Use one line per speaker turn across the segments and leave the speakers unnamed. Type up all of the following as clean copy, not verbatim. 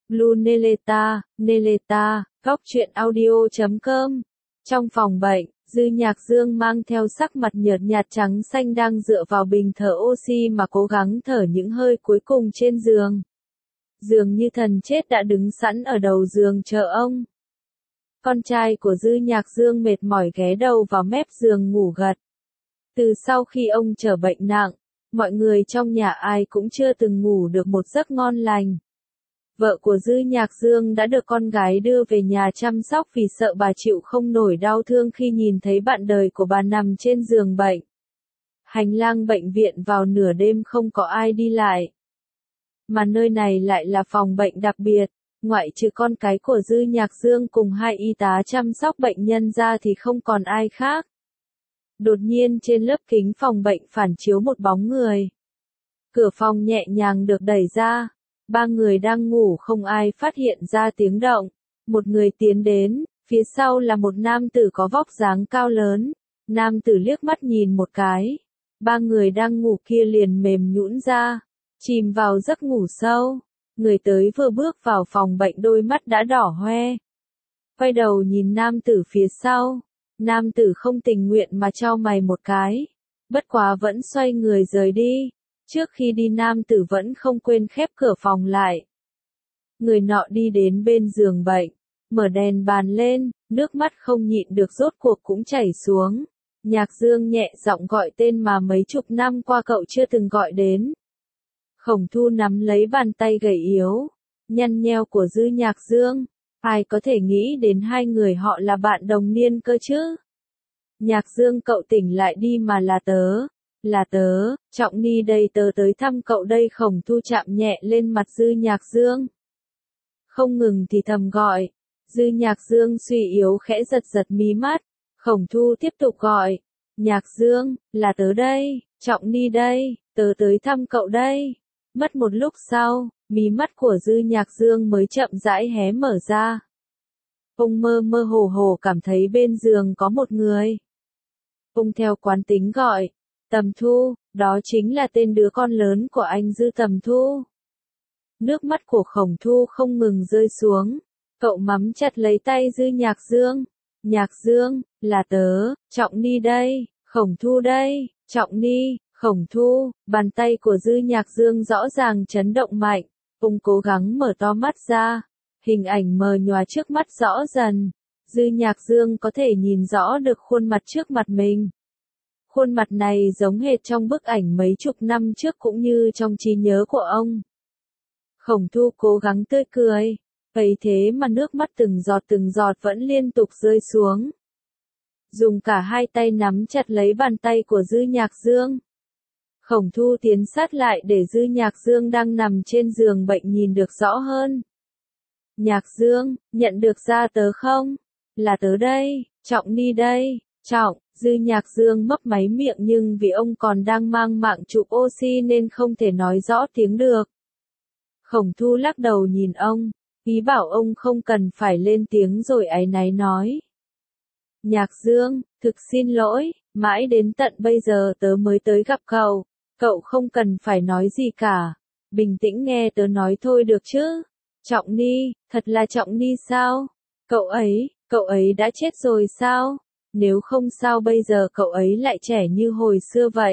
Blue Neleta, góc truyện audio.com. Trong phòng bệnh, Dư Nhạc Dương mang theo sắc mặt nhợt nhạt trắng xanh đang dựa vào bình thở oxy mà cố gắng thở những hơi cuối cùng trên giường. Dường như thần chết đã đứng sẵn ở đầu giường chờ ông. Con trai của Dư Nhạc Dương mệt mỏi ghé đầu vào mép giường ngủ gật. Từ sau khi ông trở bệnh nặng, mọi người trong nhà ai cũng chưa từng ngủ được một giấc ngon lành. Vợ của Dư Nhạc Dương đã được con gái đưa về nhà chăm sóc vì sợ bà chịu không nổi đau thương khi nhìn thấy bạn đời của bà nằm trên giường bệnh. Hành lang bệnh viện vào nửa đêm không có ai đi lại. Mà nơi này lại là phòng bệnh đặc biệt, ngoại trừ con cái của Dư Nhạc Dương cùng hai y tá chăm sóc bệnh nhân ra thì không còn ai khác. Đột nhiên trên lớp kính phòng bệnh phản chiếu một bóng người. Cửa phòng nhẹ nhàng được đẩy ra. Ba người đang ngủ không ai phát hiện ra tiếng động. Một người tiến đến, phía sau là một nam tử có vóc dáng cao lớn. Nam tử liếc mắt nhìn một cái. Ba người đang ngủ kia liền mềm nhũn ra, chìm vào giấc ngủ sâu. Người tới vừa bước vào phòng bệnh đôi mắt đã đỏ hoe. Quay đầu nhìn nam tử phía sau. Nam tử không tình nguyện mà chau mày một cái. Bất quá vẫn xoay người rời đi. Trước khi đi nam tử vẫn không quên khép cửa phòng lại. Người nọ đi đến bên giường bệnh, mở đèn bàn lên, nước mắt không nhịn được rốt cuộc cũng chảy xuống. Nhạc Dương nhẹ giọng gọi tên mà mấy chục năm qua cậu chưa từng gọi đến. Khổng Thu nắm lấy bàn tay gầy yếu, nhăn nheo của Dư Nhạc Dương. Ai có thể nghĩ đến hai người họ là bạn đồng niên cơ chứ? Nhạc Dương cậu tỉnh lại đi mà là tớ. Là tớ, Trọng Ni đây tớ tới thăm cậu đây. Khổng Thu chạm nhẹ lên mặt Dư Nhạc Dương. Không ngừng thì thầm gọi. Dư Nhạc Dương suy yếu khẽ giật giật mí mắt. Khổng Thu tiếp tục gọi. Nhạc Dương, là tớ đây, Trọng Ni đây, tớ tới thăm cậu đây. Mất một lúc sau, mí mắt của Dư Nhạc Dương mới chậm rãi hé mở ra. Ông mơ mơ hồ hồ cảm thấy bên giường có một người. Ông theo quán tính gọi. Tầm Thu, đó chính là tên đứa con lớn của anh Dư Tầm Thu. Nước mắt của Khổng Thu không ngừng rơi xuống. Cậu mắm chặt lấy tay Dư Nhạc Dương. Nhạc Dương, là tớ, Trọng Ni đây, Khổng Thu đây, Trọng Ni, Khổng Thu. Bàn tay của Dư Nhạc Dương rõ ràng chấn động mạnh. Ông cố gắng mở to mắt ra. Hình ảnh mờ nhòa trước mắt rõ dần. Dư Nhạc Dương có thể nhìn rõ được khuôn mặt trước mặt mình. Khuôn mặt này giống hệt trong bức ảnh mấy chục năm trước cũng như trong trí nhớ của ông. Khổng Thu cố gắng tươi cười, ấy thế mà nước mắt từng giọt vẫn liên tục rơi xuống. Dùng cả hai tay nắm chặt lấy bàn tay của Dư Nhạc Dương. Khổng Thu tiến sát lại để Dư Nhạc Dương đang nằm trên giường bệnh nhìn được rõ hơn. Nhạc Dương, nhận được ra tớ không? Là tớ đây, Trọng Ni đây, Trọng. Dư Nhạc Dương mấp máy miệng nhưng vì ông còn đang mang mạng chụp oxy nên không thể nói rõ tiếng được. Khổng Thu lắc đầu nhìn ông, ý bảo ông không cần phải lên tiếng rồi áy náy nói. Nhạc Dương, thực xin lỗi, mãi đến tận bây giờ tớ mới tới gặp cậu không cần phải nói gì cả. Bình tĩnh nghe tớ nói thôi được chứ. Trọng Ni, thật là Trọng Ni sao? Cậu ấy đã chết rồi sao? Nếu không sao bây giờ cậu ấy lại trẻ như hồi xưa vậy?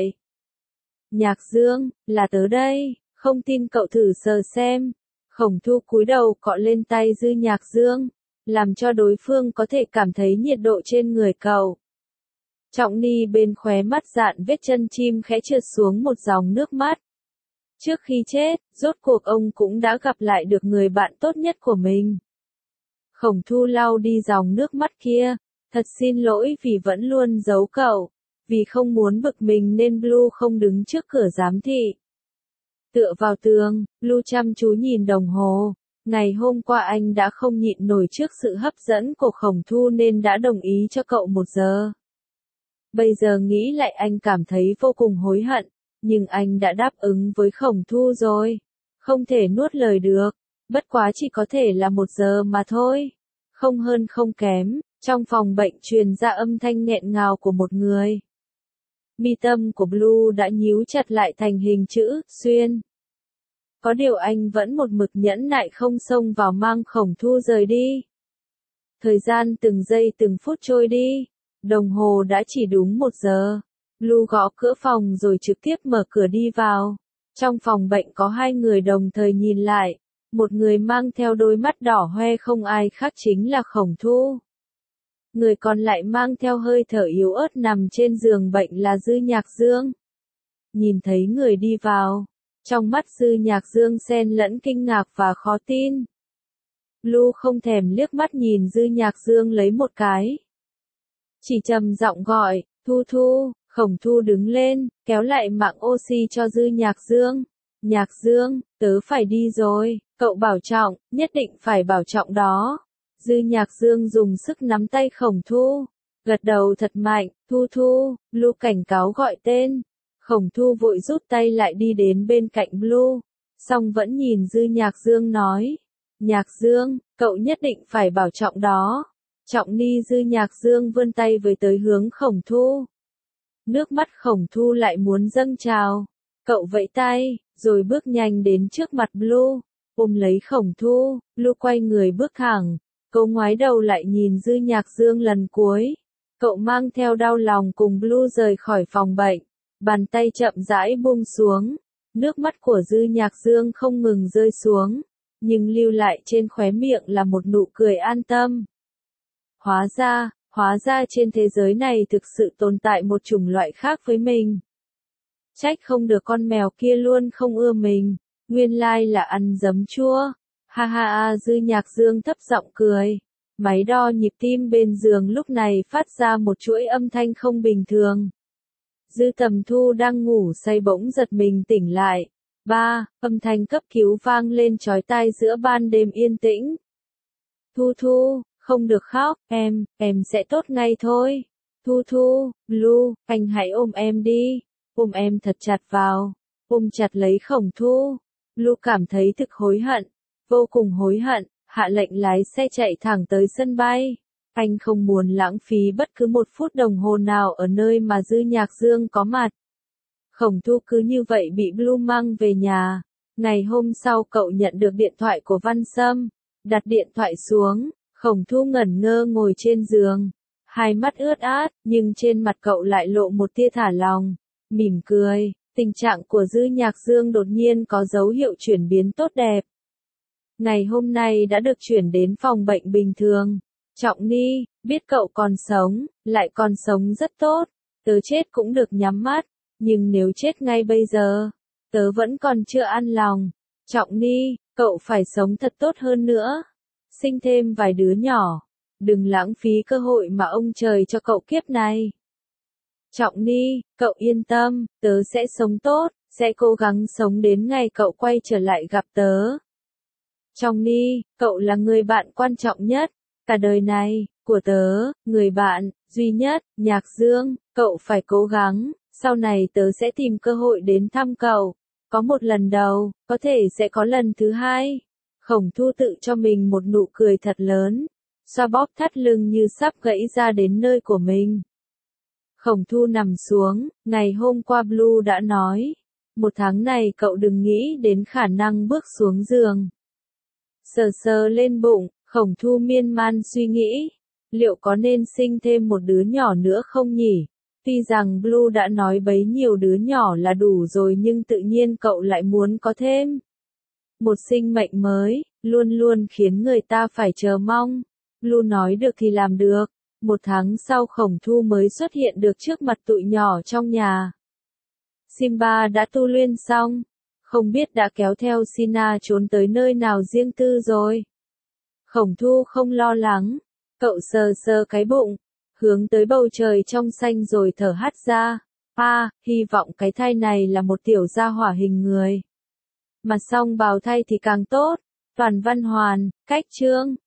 Nhạc Dương, là tớ đây, không tin cậu thử sờ xem. Khổng Thu cúi đầu cọ lên tay Dư Nhạc Dương, làm cho đối phương có thể cảm thấy nhiệt độ trên người cậu. Trọng Ni bên khóe mắt dạn vết chân chim khẽ trượt xuống một dòng nước mắt. Trước khi chết, rốt cuộc ông cũng đã gặp lại được người bạn tốt nhất của mình. Khổng Thu lau đi dòng nước mắt kia. Thật xin lỗi vì vẫn luôn giấu cậu. Vì không muốn bực mình nên Blue không đứng trước cửa giám thị. Tựa vào tường, Blue chăm chú nhìn đồng hồ. Ngày hôm qua anh đã không nhịn nổi trước sự hấp dẫn của Khổng Thu nên đã đồng ý cho cậu 1 giờ. Bây giờ nghĩ lại anh cảm thấy vô cùng hối hận. Nhưng anh đã đáp ứng với Khổng Thu rồi. Không thể nuốt lời được. Bất quá chỉ có thể là 1 giờ mà thôi. Không hơn không kém. Trong phòng bệnh truyền ra âm thanh nghẹn ngào của một người. Mi tâm của Blue đã nhíu chặt lại thành hình chữ xuyên. có điều anh vẫn một mực nhẫn nại không xông vào mang Khổng Thu rời đi. Thời gian từng giây từng phút trôi đi, đồng hồ đã chỉ đúng 1 giờ. Blue gõ cửa phòng rồi trực tiếp mở cửa đi vào. Trong phòng bệnh có 2 người đồng thời nhìn lại, một người mang theo đôi mắt đỏ hoe không ai khác chính là Khổng Thu. Người còn lại mang theo hơi thở yếu ớt nằm trên giường bệnh là Dư Nhạc Dương. Nhìn thấy người đi vào, trong mắt Dư Nhạc Dương xen lẫn kinh ngạc và khó tin. Blue không thèm liếc mắt nhìn Dư Nhạc Dương lấy một cái. Chỉ trầm giọng gọi, Thu Thu. Khổng Thu đứng lên, kéo lại mạng oxy cho Dư Nhạc Dương. Nhạc Dương, tớ phải đi rồi, cậu bảo trọng, nhất định phải bảo trọng đó. Dư Nhạc Dương dùng sức nắm tay Khổng Thu, gật đầu thật mạnh, Thu Thu, Blue cảnh cáo gọi tên. Khổng Thu vội rút tay lại đi đến bên cạnh Blue, song vẫn nhìn Dư Nhạc Dương nói. Nhạc Dương, cậu nhất định phải bảo trọng đó. Trọng ni. Dư Nhạc Dương vươn tay với tới hướng Khổng Thu. Nước mắt Khổng Thu lại muốn dâng trào. Cậu vẫy tay, rồi bước nhanh đến trước mặt Blue, ôm lấy Khổng Thu. Blue quay người bước thẳng, cậu ngoái đầu lại nhìn Dư Nhạc Dương lần cuối. Cậu mang theo đau lòng cùng Blue rời khỏi phòng bệnh, bàn tay chậm rãi buông xuống. Nước mắt của Dư Nhạc Dương không ngừng rơi xuống, nhưng lưu lại trên khóe miệng là một nụ cười an tâm. Hóa ra trên thế giới này thực sự tồn tại một chủng loại khác với mình. Trách không được con mèo kia luôn không ưa mình, nguyên lai là ăn giấm chua. Ha ha ha. Dư Nhạc Dương thấp giọng cười. Máy đo nhịp tim bên giường lúc này phát ra một chuỗi âm thanh không bình thường. Dư Tầm Thu đang ngủ say bỗng giật mình tỉnh lại. Âm thanh cấp cứu vang lên chói tai giữa ban đêm yên tĩnh. Thu Thu, không được khóc, em sẽ tốt ngay thôi. Thu Thu, Blue, anh hãy ôm em đi, ôm em thật chặt vào, ôm chặt lấy Khổng Thu. Blue cảm thấy thực hối hận, vô cùng hối hận, hạ lệnh lái xe chạy thẳng tới sân bay. Anh không muốn lãng phí bất cứ 1 phút đồng hồ nào ở nơi mà Dư Nhạc Dương có mặt. Khổng Thu cứ như vậy bị Blue mang về nhà. Ngày hôm sau cậu nhận được điện thoại của Văn Sâm, đặt điện thoại xuống. Khổng Thu ngẩn ngơ ngồi trên giường, hai mắt ướt át, nhưng trên mặt cậu lại lộ một tia thả lòng, mỉm cười. Tình trạng của Dư Nhạc Dương đột nhiên có dấu hiệu chuyển biến tốt đẹp. Ngày hôm nay đã được chuyển đến phòng bệnh bình thường. Trọng ni, biết cậu còn sống, lại còn sống rất tốt. Tớ chết cũng được nhắm mắt, nhưng nếu chết ngay bây giờ, tớ vẫn còn chưa an lòng. Trọng ni, cậu phải sống thật tốt hơn nữa. Sinh thêm vài đứa nhỏ. Đừng lãng phí cơ hội mà ông trời cho cậu kiếp này. Trọng ni, cậu yên tâm, tớ sẽ sống tốt, sẽ cố gắng sống đến ngày cậu quay trở lại gặp tớ. Trọng ni, cậu là người bạn quan trọng nhất, cả đời này, của tớ, người bạn, duy nhất. Nhạc Dương, cậu phải cố gắng, sau này tớ sẽ tìm cơ hội đến thăm cậu. Có một lần đầu, có thể sẽ có lần thứ hai. Khổng Thu tự cho mình một nụ cười thật lớn, xoa bóp thắt lưng như sắp gãy ra đến nơi của mình. Khổng Thu nằm xuống, ngày hôm qua Blue đã nói, 1 tháng này cậu đừng nghĩ đến khả năng bước xuống giường. Sờ sờ lên bụng, Khổng Thu miên man suy nghĩ, liệu có nên sinh thêm một đứa nhỏ nữa không nhỉ? Tuy rằng Blue đã nói bấy nhiêu đứa nhỏ là đủ rồi nhưng tự nhiên cậu lại muốn có thêm. Một sinh mệnh mới, luôn luôn khiến người ta phải chờ mong. Blue nói được thì làm được. 1 tháng sau Khổng Thu mới xuất hiện được trước mặt tụi nhỏ trong nhà. Simba đã tu luyện xong, không biết đã kéo theo Sina trốn tới nơi nào riêng tư rồi. Khổng Thu không lo lắng, cậu sờ sờ cái bụng, hướng tới bầu trời trong xanh rồi thở hắt ra. Hy vọng cái thai này là một tiểu gia hỏa hình người. Mà xong bào thai thì càng tốt. Toàn Văn Hoàn, Cách Chương.